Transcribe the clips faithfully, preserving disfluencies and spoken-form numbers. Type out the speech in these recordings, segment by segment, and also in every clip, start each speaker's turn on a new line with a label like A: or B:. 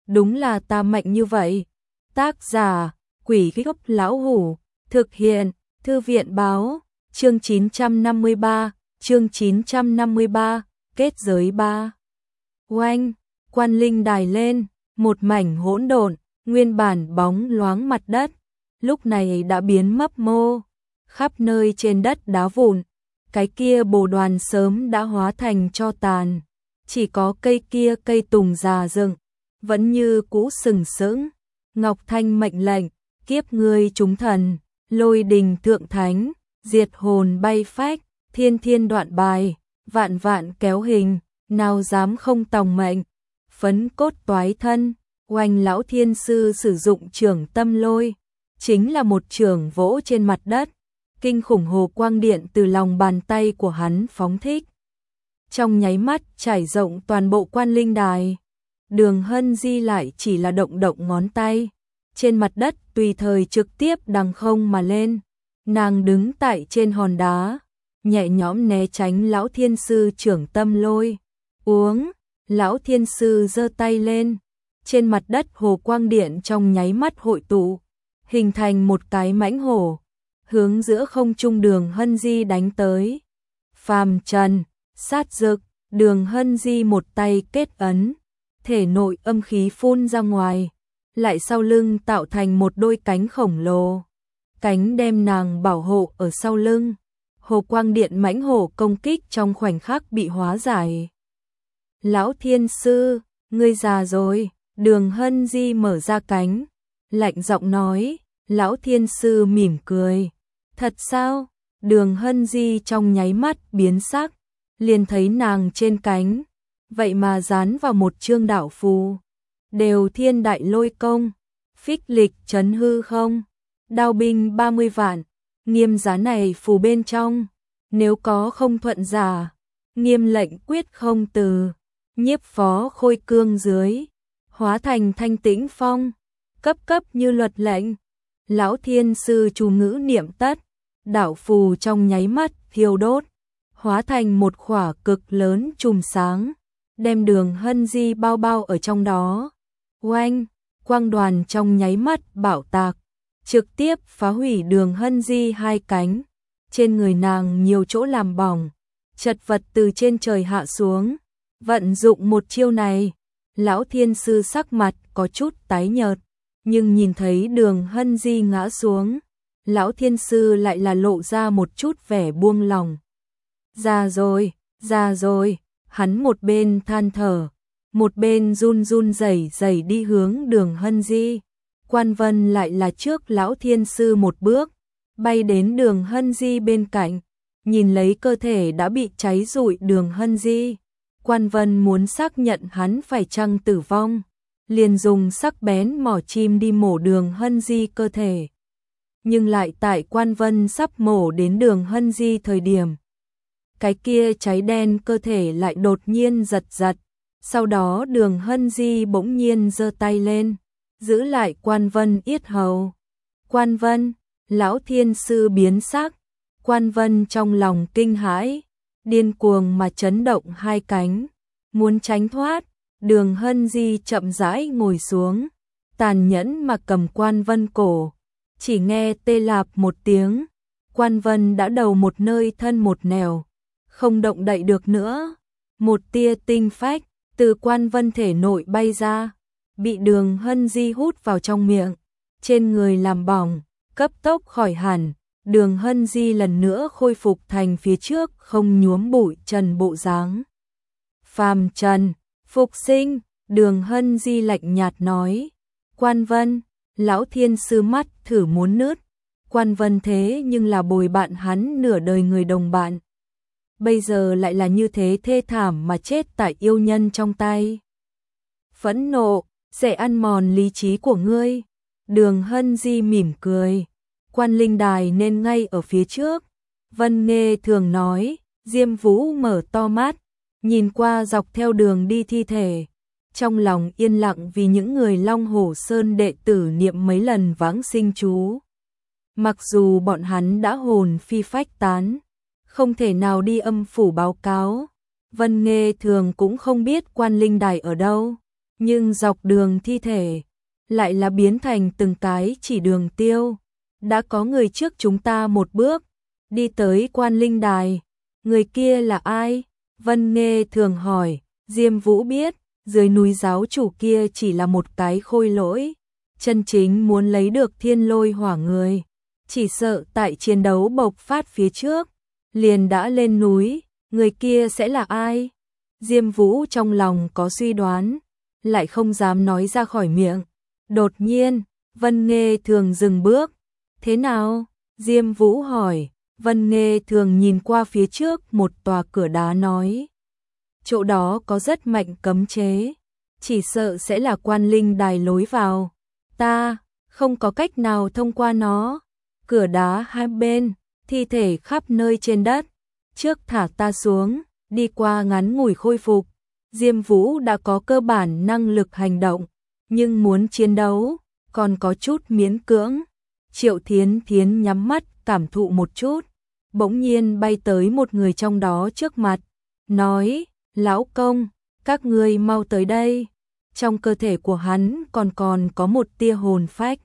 A: đúng là ta mạnh như vậy. Tác giả, Quỷ Gốc Lão Hủ, thực hiện, Thư viện báo, chương chín trăm năm mươi ba, chương chín trăm năm mươi ba, kết giới ba. Oanh, quan linh đài lên, một mảnh hỗn độn, nguyên bản bóng loáng mặt đất, lúc này đã biến mấp mô, khắp nơi trên đất đá vụn, cái kia bồ đoàn sớm đã hóa thành tro tàn, chỉ có cây kia cây tùng già dựng, vẫn như cũ sừng sững. Ngọc Thanh mệnh lệnh, kiếp ngươi chúng thần, lôi đình thượng thánh, diệt hồn bay phách, thiên thiên đoạn bài, vạn vạn kéo hình, nào dám không tòng mệnh, phấn cốt toái thân. Oanh, lão thiên sư sử dụng trường tâm lôi, chính là một trường vỗ trên mặt đất, kinh khủng hồ quang điện từ lòng bàn tay của hắn phóng thích. Trong nháy mắt trải rộng toàn bộ quan linh đài, Đường Hân Di lại chỉ là động động ngón tay, trên mặt đất tùy thời trực tiếp đằng không mà lên, nàng đứng tại trên hòn đá, nhẹ nhõm né tránh lão thiên sư trưởng tâm lôi. Uống, lão thiên sư giơ tay lên, trên mặt đất hồ quang điện trong nháy mắt hội tụ, hình thành một cái mãnh hổ, hướng giữa không trung Đường Hân Di đánh tới. Phàm trần, sát dực, Đường Hân Di một tay kết ấn, thể nội âm khí phun ra ngoài, lại sau lưng tạo thành một đôi cánh khổng lồ, cánh đem nàng bảo hộ ở sau lưng. Hồ quang điện mãnh hổ công kích trong khoảnh khắc bị hóa giải. Lão thiên sư, ngươi già rồi. Đường Hân Di mở ra cánh, lạnh giọng nói. Lão thiên sư mỉm cười. Thật sao? Đường Hân Di trong nháy mắt biến sắc, liền thấy nàng trên cánh, vậy mà dán vào một chương đạo phù, đều thiên đại lôi công, phích lịch chấn hư không, đao binh ba mươi vạn, nghiêm giá này phù bên trong, nếu có không thuận giả, nghiêm lệnh quyết không từ, nhiếp phó khôi cương dưới, hóa thành thanh tĩnh phong, cấp cấp như luật lệnh. Lão thiên sư chú ngữ niệm tất, đạo phù trong nháy mắt thiêu đốt, hóa thành một khỏa cực lớn chùm sáng, đem Đường Hân Di bao bao ở trong đó. Oanh, quang đoàn trong nháy mắt bạo tạc, trực tiếp phá hủy Đường Hân Di hai cánh, trên người nàng nhiều chỗ làm bỏng, chật vật từ trên trời hạ xuống. Vận dụng một chiêu này, lão thiên sư sắc mặt có chút tái nhợt, nhưng nhìn thấy Đường Hân Di ngã xuống, lão thiên sư lại là lộ ra một chút vẻ buông lòng. Già rồi, già rồi, hắn một bên than thở, một bên run run rẩy rẩy đi hướng Đường Hân Di. Quan Vân lại là trước lão thiên sư một bước, bay đến Đường Hân Di bên cạnh, nhìn lấy cơ thể đã bị cháy rụi Đường Hân Di. Quan Vân muốn xác nhận hắn phải chăng tử vong, liền dùng sắc bén mỏ chim đi mổ Đường Hân Di cơ thể. Nhưng lại tại Quan Vân sắp mổ đến Đường Hân Di thời điểm, cái kia cháy đen cơ thể lại đột nhiên giật giật, sau đó Đường Hân Di bỗng nhiên giơ tay lên, giữ lại Quan Vân yết hầu. Quan Vân, lão thiên sư biến sắc, Quan Vân trong lòng kinh hãi, điên cuồng mà chấn động hai cánh, muốn tránh thoát. Đường Hân Di chậm rãi ngồi xuống, tàn nhẫn mà cầm Quan Vân cổ, chỉ nghe tê lạp một tiếng, Quan Vân đã đầu một nơi thân một nẻo, không động đậy được nữa. Một tia tinh phách từ Quan Vân thể nội bay ra, bị Đường Hân Di hút vào trong miệng, trên người làm bỏng, cấp tốc khỏi hẳn. Đường Hân Di lần nữa khôi phục thành phía trước không nhuốm bụi trần bộ dáng. Phàm trần, phục sinh, Đường Hân Di lạnh nhạt nói. Quan Vân, lão thiên sư mắt thử muốn nứt, Quan Vân thế nhưng là bồi bạn hắn nửa đời người đồng bạn, bây giờ lại là như thế thê thảm mà chết tại yêu nhân trong tay. Phẫn nộ, sẽ ăn mòn lý trí của ngươi. Đường Hân Di mỉm cười. Quan linh đài nên ngay ở phía trước. Vân Nghê thường nói. Diêm Vũ mở to mắt, nhìn qua dọc theo đường đi thi thể, trong lòng yên lặng vì những người Long Hổ Sơn đệ tử niệm mấy lần vãng sinh chú. Mặc dù bọn hắn đã hồn phi phách tán, không thể nào đi âm phủ báo cáo, Vân Nghê thường cũng không biết quan linh đài ở đâu, nhưng dọc đường thi thể lại là biến thành từng cái chỉ đường tiêu. Đã có người trước chúng ta một bước, đi tới Quan Linh Đài. Người kia là ai? Vân Nghê thường hỏi. Diêm Vũ biết, dưới núi giáo chủ kia chỉ là một cái khôi lỗi, chân chính muốn lấy được thiên lôi hỏa người, chỉ sợ tại chiến đấu bộc phát phía trước, liền đã lên núi. Người kia sẽ là ai? Diêm Vũ trong lòng có suy đoán, lại không dám nói ra khỏi miệng. Đột nhiên, Vân Nghê thường dừng bước. Thế nào? Diêm Vũ hỏi. Vân Nghê thường nhìn qua phía trước một tòa cửa đá nói. Chỗ đó có rất mạnh cấm chế, chỉ sợ sẽ là Quan Linh Đài lối vào. Ta không có cách nào thông qua nó. Cửa đá hai bên, thi thể khắp nơi trên đất. Trước thả ta xuống, đi qua ngắn ngủi khôi phục. Diêm Vũ đã có cơ bản năng lực hành động, nhưng muốn chiến đấu, còn có chút miễn cưỡng. Triệu Thiến Thiến nhắm mắt cảm thụ một chút, bỗng nhiên bay tới một người trong đó trước mặt, nói, lão công, các ngươi mau tới đây. Trong cơ thể của hắn còn còn có một tia hồn phách.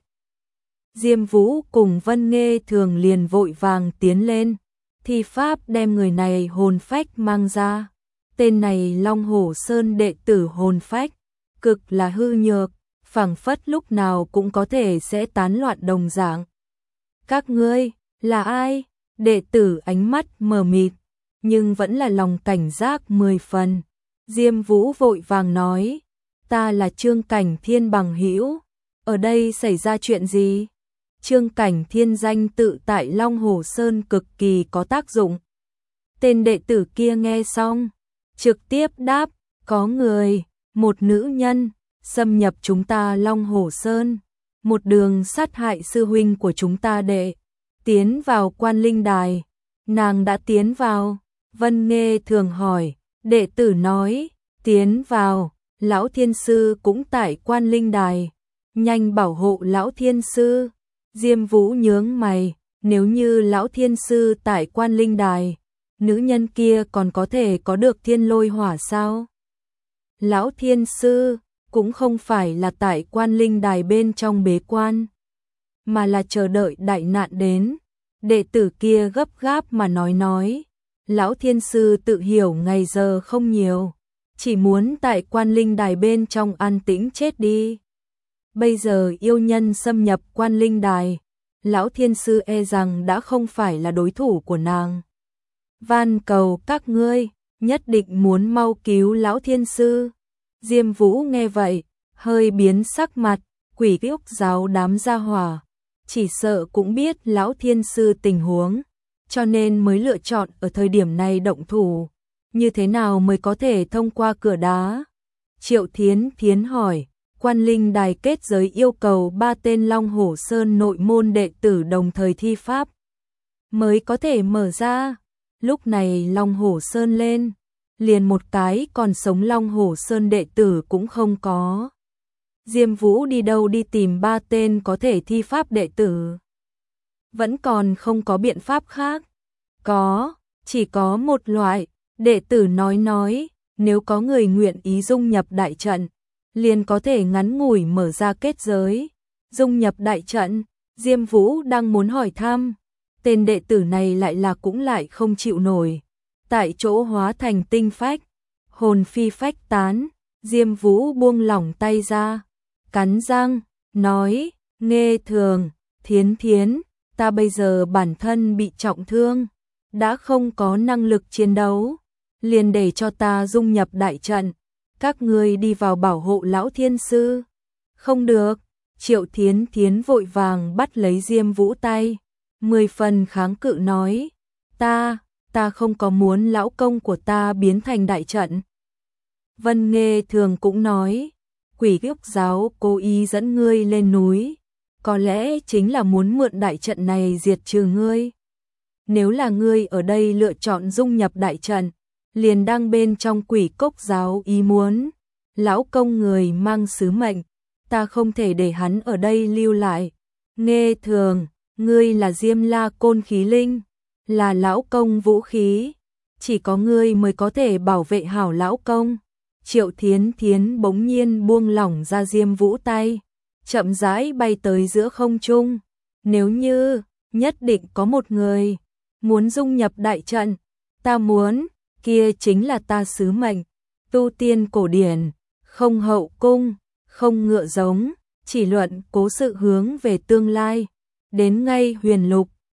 A: Diêm Vũ cùng Vân Nghê thường liền vội vàng tiến lên, thi pháp đem người này hồn phách mang ra. Tên này Long Hổ Sơn đệ tử hồn phách, cực là hư nhược, phảng phất lúc nào cũng có thể sẽ tán loạn đồng dạng. Các ngươi, là ai? Đệ tử ánh mắt mờ mịt, nhưng vẫn là lòng cảnh giác mười phần. Diêm Vũ vội vàng nói, ta là Trương Cảnh Thiên bằng hữu, ở đây xảy ra chuyện gì? Trương Cảnh Thiên danh tự tại Long Hổ Sơn cực kỳ có tác dụng. Tên đệ tử kia nghe xong, trực tiếp đáp, có người, một nữ nhân, xâm nhập chúng ta Long Hổ Sơn, một đường sát hại sư huynh của chúng ta đệ, tiến vào Quan Linh Đài. Nàng đã tiến vào? Vân Nghê thường hỏi. Đệ tử nói, tiến vào, lão thiên sư cũng tại Quan Linh Đài, nhanh bảo hộ lão thiên sư. Diêm Vũ nhướng mày, nếu như lão thiên sư tại Quan Linh Đài, nữ nhân kia còn có thể có được thiên lôi hỏa sao? Lão thiên sư cũng không phải là tại Quan Linh Đài bên trong bế quan, mà là chờ đợi đại nạn đến. Đệ tử kia gấp gáp mà nói nói, lão thiên sư tự hiểu ngày giờ không nhiều, chỉ muốn tại Quan Linh Đài bên trong an tĩnh chết đi. Bây giờ yêu nhân xâm nhập Quan Linh Đài, lão thiên sư e rằng đã không phải là đối thủ của nàng. Van cầu các ngươi, nhất định muốn mau cứu lão thiên sư. Diêm Vũ nghe vậy, hơi biến sắc mặt, Quỷ Ốc giáo đám gia hỏa, chỉ sợ cũng biết lão thiên sư tình huống, cho nên mới lựa chọn ở thời điểm này động thủ. Như thế nào mới có thể thông qua cửa đá? Triệu Thiến Thiến hỏi. Quan Linh Đài kết giới yêu cầu ba tên Long Hổ Sơn nội môn đệ tử đồng thời thi pháp mới có thể mở ra. Lúc này Long Hổ Sơn lên, liền một cái còn sống Long Hổ Sơn đệ tử cũng không có. Diêm Vũ đi đâu đi tìm ba tên có thể thi pháp đệ tử? Vẫn còn không có biện pháp khác. Có, chỉ có một loại. Đệ tử nói nói, nếu có người nguyện ý dung nhập đại trận, liền có thể ngắn ngủi mở ra kết giới. Dung nhập đại trận, Diêm Vũ đang muốn hỏi thăm, tên đệ tử này lại là cũng lại không chịu nổi, tại chỗ hóa thành tinh phách, hồn phi phách tán. Diêm Vũ buông lỏng tay ra, cắn răng, nói, Nghê thường, Thiến Thiến, ta bây giờ bản thân bị trọng thương, đã không có năng lực chiến đấu, liền để cho ta dung nhập đại trận, các ngươi đi vào bảo hộ lão thiên sư. Không được. Triệu Thiến Thiến vội vàng bắt lấy Diêm Vũ tay, mười phần kháng cự nói, ta, ta không có muốn lão công của ta biến thành đại trận. Vân Nghê thường cũng nói, Quỷ Ốc giáo cố ý dẫn ngươi lên núi, có lẽ chính là muốn mượn đại trận này diệt trừ ngươi. Nếu là ngươi ở đây lựa chọn dung nhập đại trận, liền đang bên trong Quỷ Cốc giáo ý muốn, lão công người mang sứ mệnh, ta không thể để hắn ở đây lưu lại. Nghê thường, ngươi là Diêm La Côn khí linh, là lão công vũ khí, chỉ có ngươi mới có thể bảo vệ hảo lão công. Triệu Thiến Thiến bỗng nhiên buông lỏng ra Diêm Vũ tay, chậm rãi bay tới giữa không trung. Nếu như nhất định có một người muốn dung nhập đại trận, ta muốn, kia chính là ta sứ mệnh. Tu tiên cổ điển, không hậu cung, không ngựa giống, chỉ luận cố sự hướng về tương lai. Đến ngay huyền lục,